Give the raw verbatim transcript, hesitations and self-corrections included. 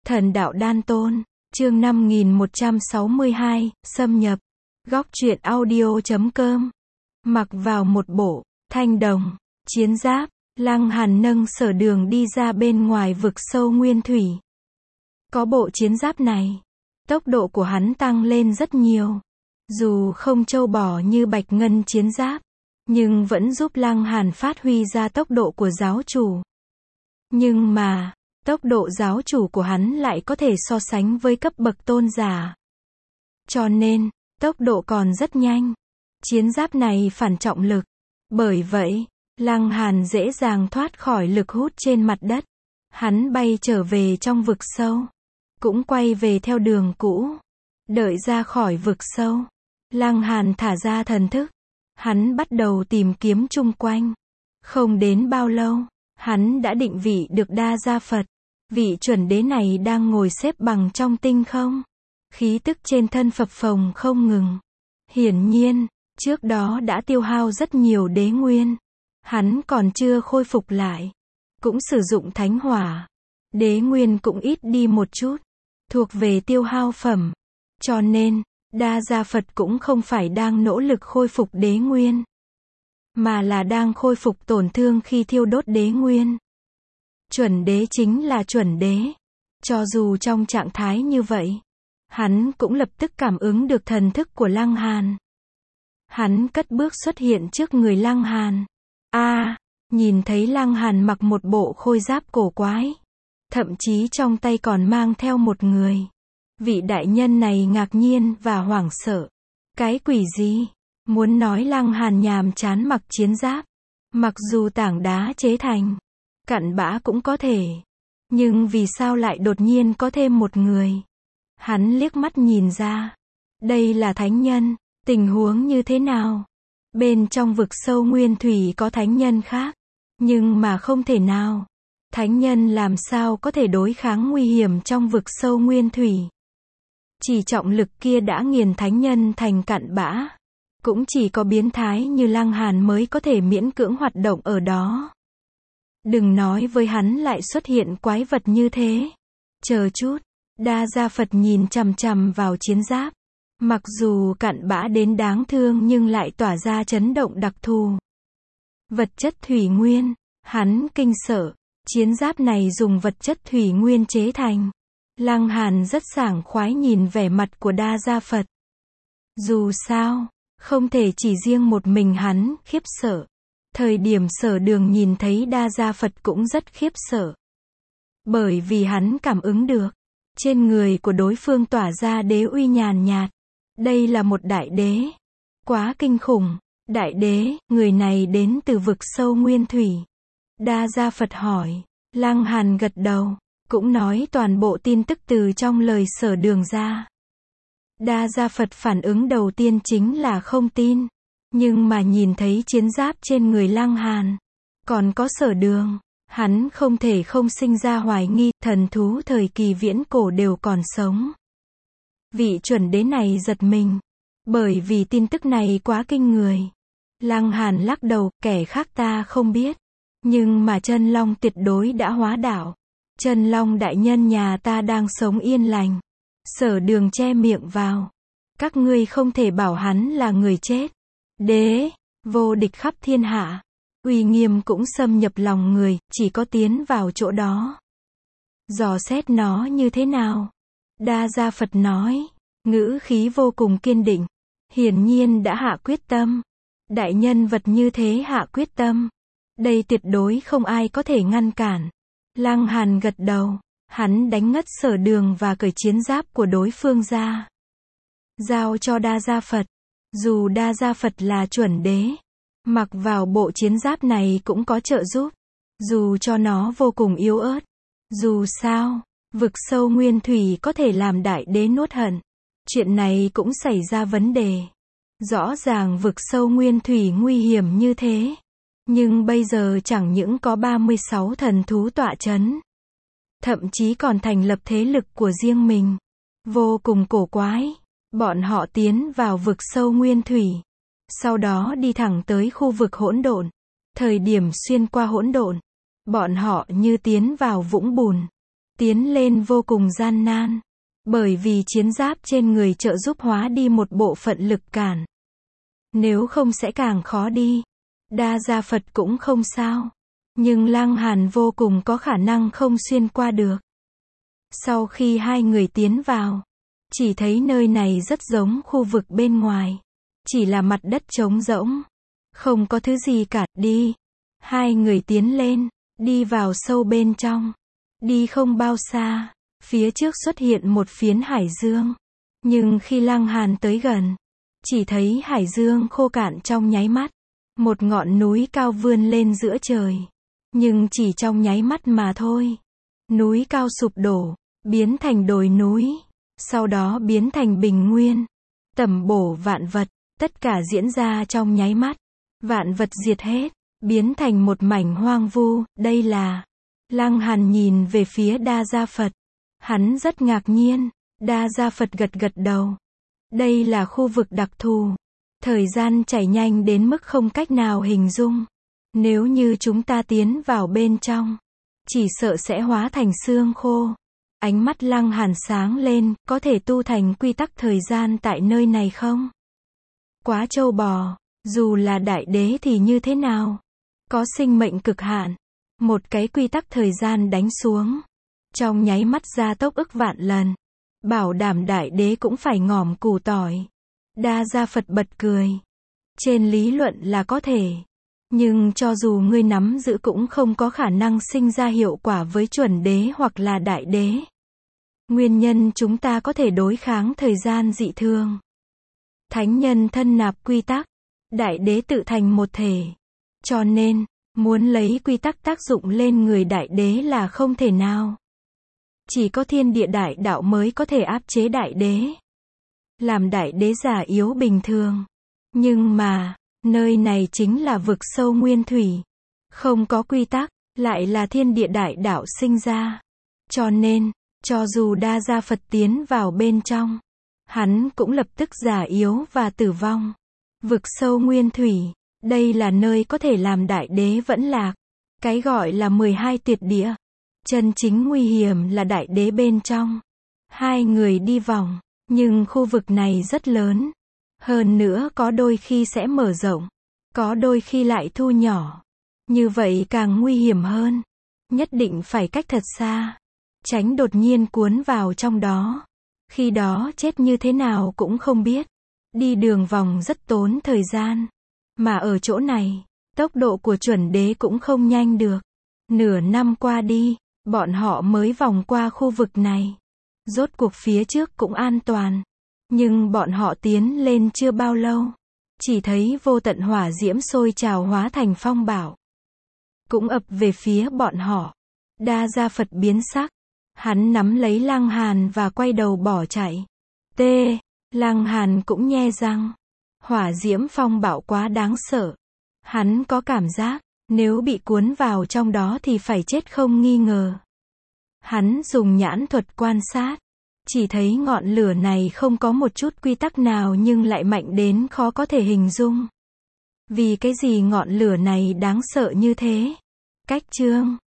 Thần đạo đan tôn, chương năm nghìn một trăm sáu mươi hai, xâm nhập. Góc truyện audio chấm com. Mặc vào một bộ thanh đồng chiến giáp, Lăng Hàn nâng Sở Đường đi ra bên ngoài vực sâu nguyên thủy. Có bộ chiến giáp này, tốc độ của hắn tăng lên rất nhiều. Dù không trâu bò như bạch ngân chiến giáp, nhưng vẫn giúp Lăng Hàn phát huy ra tốc độ của giáo chủ. Nhưng mà, tốc độ giáo chủ của hắn lại có thể so sánh với cấp bậc tôn giả. Cho nên, tốc độ còn rất nhanh. Chiến giáp này phản trọng lực. Bởi vậy, Lăng Hàn dễ dàng thoát khỏi lực hút trên mặt đất. Hắn bay trở về trong vực sâu. Cũng quay về theo đường cũ. Đợi ra khỏi vực sâu, Lăng Hàn thả ra thần thức. Hắn bắt đầu tìm kiếm chung quanh. Không đến bao lâu, hắn đã định vị được Đa Gia Phật. Vị chuẩn đế này đang ngồi xếp bằng trong tinh không. Khí tức trên thân phập phồng không ngừng. Hiển nhiên, trước đó đã tiêu hao rất nhiều đế nguyên. Hắn còn chưa khôi phục lại. Cũng sử dụng thánh hỏa. Đế nguyên cũng ít đi một chút. Thuộc về tiêu hao phẩm. Cho nên, Đa Gia Phật cũng không phải đang nỗ lực khôi phục đế nguyên. Mà là đang khôi phục tổn thương khi thiêu đốt đế nguyên. Chuẩn đế chính là chuẩn đế. Cho dù trong trạng thái như vậy, hắn cũng lập tức cảm ứng được thần thức của Lăng Hàn. Hắn cất bước xuất hiện trước người Lăng Hàn. A, à, nhìn thấy Lăng Hàn mặc một bộ khôi giáp cổ quái. Thậm chí trong tay còn mang theo một người. Vị đại nhân này ngạc nhiên và hoảng sợ. Cái quỷ gì? Muốn nói Lăng Hàn nhàm chán mặc chiến giáp. Mặc dù tảng đá chế thành, cặn bã cũng có thể. Nhưng vì sao lại đột nhiên có thêm một người? Hắn liếc mắt nhìn ra. Đây là thánh nhân. Tình huống như thế nào? Bên trong vực sâu nguyên thủy có thánh nhân khác. Nhưng mà không thể nào. Thánh nhân làm sao có thể đối kháng nguy hiểm trong vực sâu nguyên thủy? Chỉ trọng lực kia đã nghiền thánh nhân thành cặn bã. Cũng chỉ có biến thái như Lăng Hàn mới có thể miễn cưỡng hoạt động ở đó. Đừng nói với hắn lại xuất hiện quái vật như thế. Chờ chút, Đa Gia Phật nhìn chằm chằm vào chiến giáp. Mặc dù cặn bã đến đáng thương nhưng lại tỏa ra chấn động đặc thù. Vật chất thủy nguyên, hắn kinh sợ. Chiến giáp này dùng vật chất thủy nguyên chế thành. Lăng Hàn rất sảng khoái nhìn vẻ mặt của Đa Gia Phật. Dù sao, không thể chỉ riêng một mình hắn khiếp sợ. Thời điểm Sở Đường nhìn thấy Đa Gia Phật cũng rất khiếp sợ. Bởi vì hắn cảm ứng được, trên người của đối phương tỏa ra đế uy nhàn nhạt. Đây là một đại đế. Quá kinh khủng. Đại đế, người này đến từ vực sâu nguyên thủy. Đa Gia Phật hỏi. Lăng Hàn gật đầu. Cũng nói toàn bộ tin tức từ trong lời Sở Đường ra. Đa Gia Phật phản ứng đầu tiên chính là không tin. Nhưng mà nhìn thấy chiến giáp trên người Lăng Hàn, còn có Sở Đường, hắn không thể không sinh ra hoài nghi, thần thú thời kỳ viễn cổ đều còn sống. Vị chuẩn đế này giật mình, bởi vì tin tức này quá kinh người. Lăng Hàn lắc đầu, kẻ khác ta không biết. Nhưng mà chân long tuyệt đối đã hóa đạo. Chân long đại nhân nhà ta đang sống yên lành. Sở Đường che miệng vào. Các ngươi không thể bảo hắn là người chết. Đế, vô địch khắp thiên hạ. Uy nghiêm cũng xâm nhập lòng người, chỉ có tiến vào chỗ đó. Dò xét nó như thế nào? Đa Gia Phật nói, ngữ khí vô cùng kiên định. Hiển nhiên đã hạ quyết tâm. Đại nhân vật như thế hạ quyết tâm. Đây tuyệt đối không ai có thể ngăn cản. Lăng Hàn gật đầu. Hắn đánh ngất Sở Đường và cởi chiến giáp của đối phương ra. Giao cho Đa Gia Phật. Dù Đa Gia Phật là chuẩn đế, mặc vào bộ chiến giáp này cũng có trợ giúp. Dù cho nó vô cùng yếu ớt. Dù sao, vực sâu nguyên thủy có thể làm đại đế nuốt hận. Chuyện này cũng xảy ra vấn đề. Rõ ràng vực sâu nguyên thủy nguy hiểm như thế. Nhưng bây giờ chẳng những có ba mươi sáu thần thú tọa chấn. Thậm chí còn thành lập thế lực của riêng mình. Vô cùng cổ quái. Bọn họ tiến vào vực sâu nguyên thủy. Sau đó đi thẳng tới khu vực hỗn độn. Thời điểm xuyên qua hỗn độn, bọn họ như tiến vào vũng bùn. tiến lên vô cùng gian nan. Bởi vì chiến giáp trên người trợ giúp hóa đi một bộ phận lực cản. Nếu không sẽ càng khó đi. Đa Gia Phật cũng không sao. Nhưng Lăng Hàn vô cùng có khả năng không xuyên qua được. Sau khi hai người tiến vào, chỉ thấy nơi này rất giống khu vực bên ngoài. Chỉ là mặt đất trống rỗng. Không có thứ gì cả, đi. Hai người tiến lên, đi vào sâu bên trong. Đi không bao xa, phía trước xuất hiện một phiến hải dương. Nhưng khi Lăng Hàn tới gần, chỉ thấy hải dương khô cạn trong nháy mắt. Một ngọn núi cao vươn lên giữa trời. Nhưng chỉ trong nháy mắt mà thôi. Núi cao sụp đổ, biến thành đồi núi. Sau đó biến thành bình nguyên. Tẩm bổ vạn vật, tất cả diễn ra trong nháy mắt. Vạn vật diệt hết, biến thành một mảnh hoang vu, đây là... Lăng Hàn nhìn về phía Đa Gia Phật. Hắn rất ngạc nhiên, Đa Gia Phật gật gật đầu. Đây là khu vực đặc thù. Thời gian chảy nhanh đến mức không cách nào hình dung. Nếu như chúng ta tiến vào bên trong, chỉ sợ sẽ hóa thành xương khô. Ánh mắt Lăng Hàn sáng lên, có thể tu thành quy tắc thời gian tại nơi này không? Quá trâu bò, dù là đại đế thì như thế nào? Có sinh mệnh cực hạn. Một cái quy tắc thời gian đánh xuống. Trong nháy mắt gia tốc ức vạn lần. Bảo đảm đại đế cũng phải ngỏm củ tỏi. Đa Gia Phật bật cười. Trên lý luận là có thể. Nhưng cho dù ngươi nắm giữ cũng không có khả năng sinh ra hiệu quả với chuẩn đế hoặc là đại đế. Nguyên nhân chúng ta có thể đối kháng thời gian dị thường. Thánh nhân thân nạp quy tắc. Đại đế tự thành một thể. Cho nên, muốn lấy quy tắc tác dụng lên người đại đế là không thể nào. Chỉ có thiên địa đại đạo mới có thể áp chế đại đế. Làm đại đế giả yếu bình thường. Nhưng mà, nơi này chính là vực sâu nguyên thủy. Không có quy tắc, lại là thiên địa đại đạo sinh ra. Cho nên, cho dù Đa Gia Phật tiến vào bên trong, hắn cũng lập tức giả yếu và tử vong. Vực sâu nguyên thủy, đây là nơi có thể làm đại đế vẫn lạc. Cái gọi là mười hai tuyệt địa. Chân chính nguy hiểm là đại đế bên trong. Hai người đi vòng, nhưng khu vực này rất lớn. Hơn nữa có đôi khi sẽ mở rộng, có đôi khi lại thu nhỏ. Như vậy càng nguy hiểm hơn. Nhất định phải cách thật xa, tránh đột nhiên cuốn vào trong đó. Khi đó chết như thế nào cũng không biết. Đi đường vòng rất tốn thời gian. Mà ở chỗ này, tốc độ của chuẩn đế cũng không nhanh được. Nửa năm qua đi, bọn họ mới vòng qua khu vực này. Rốt cuộc phía trước cũng an toàn. Nhưng bọn họ tiến lên chưa bao lâu. Chỉ thấy vô tận hỏa diễm sôi trào hóa thành phong bạo. Cũng ập về phía bọn họ. Đa Gia Phật biến sắc. Hắn nắm lấy Lăng Hàn và quay đầu bỏ chạy. T. Lăng Hàn cũng nhe răng. Hỏa diễm phong bạo quá đáng sợ. Hắn có cảm giác, nếu bị cuốn vào trong đó thì phải chết không nghi ngờ. Hắn dùng nhãn thuật quan sát. Chỉ thấy ngọn lửa này không có một chút quy tắc nào nhưng lại mạnh đến khó có thể hình dung. Vì cái gì ngọn lửa này đáng sợ như thế? Cách chương